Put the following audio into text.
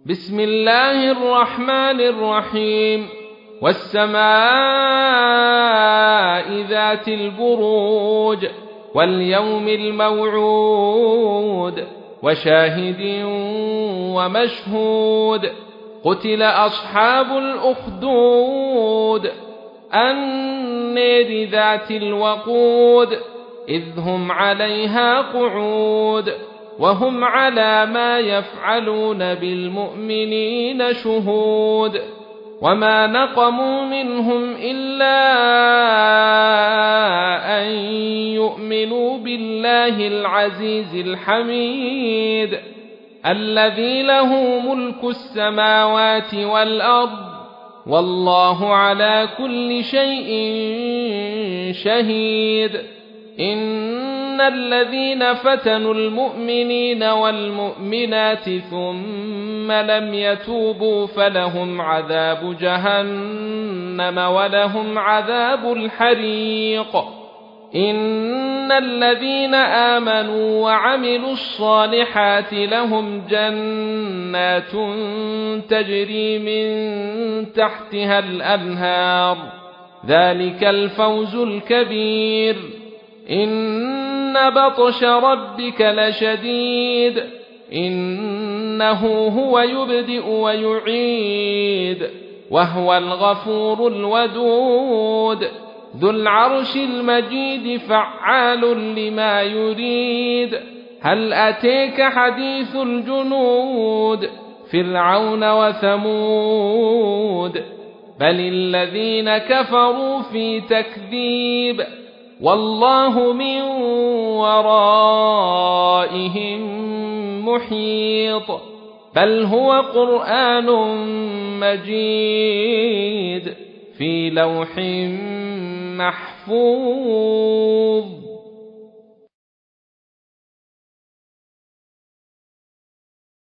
بسم الله الرحمن الرحيم والسماء ذات البروج واليوم الموعود وشاهد ومشهود قتل أصحاب الأخدود النار ذات الوقود إذ هم عليها قعود وهم على ما يفعلون بالمؤمنين شهود وما نقموا منهم إلا أن يؤمنوا بالله العزيز الحميد الذي له ملك السماوات والأرض والله على كل شيء شهيد إن الذين فتنوا المؤمنين والمؤمنات ثم لم يتوبوا فلهم عذاب جهنم ولهم عذاب الحريق إن الذين آمنوا وعملوا الصالحات لهم جنات تجري من تحتها الأنهار ذلك الفوز الكبير إن بطش ربك لشديد إنه هو يبدئ ويعيد وهو الغفور الودود ذو العرش المجيد فعال لما يريد هل أتيك حديث الجنود فرعون وثمود بل الذين كفروا في تكذيب والله من ورائهم محيط بل هو قرآن مجيد في لوح محفوظ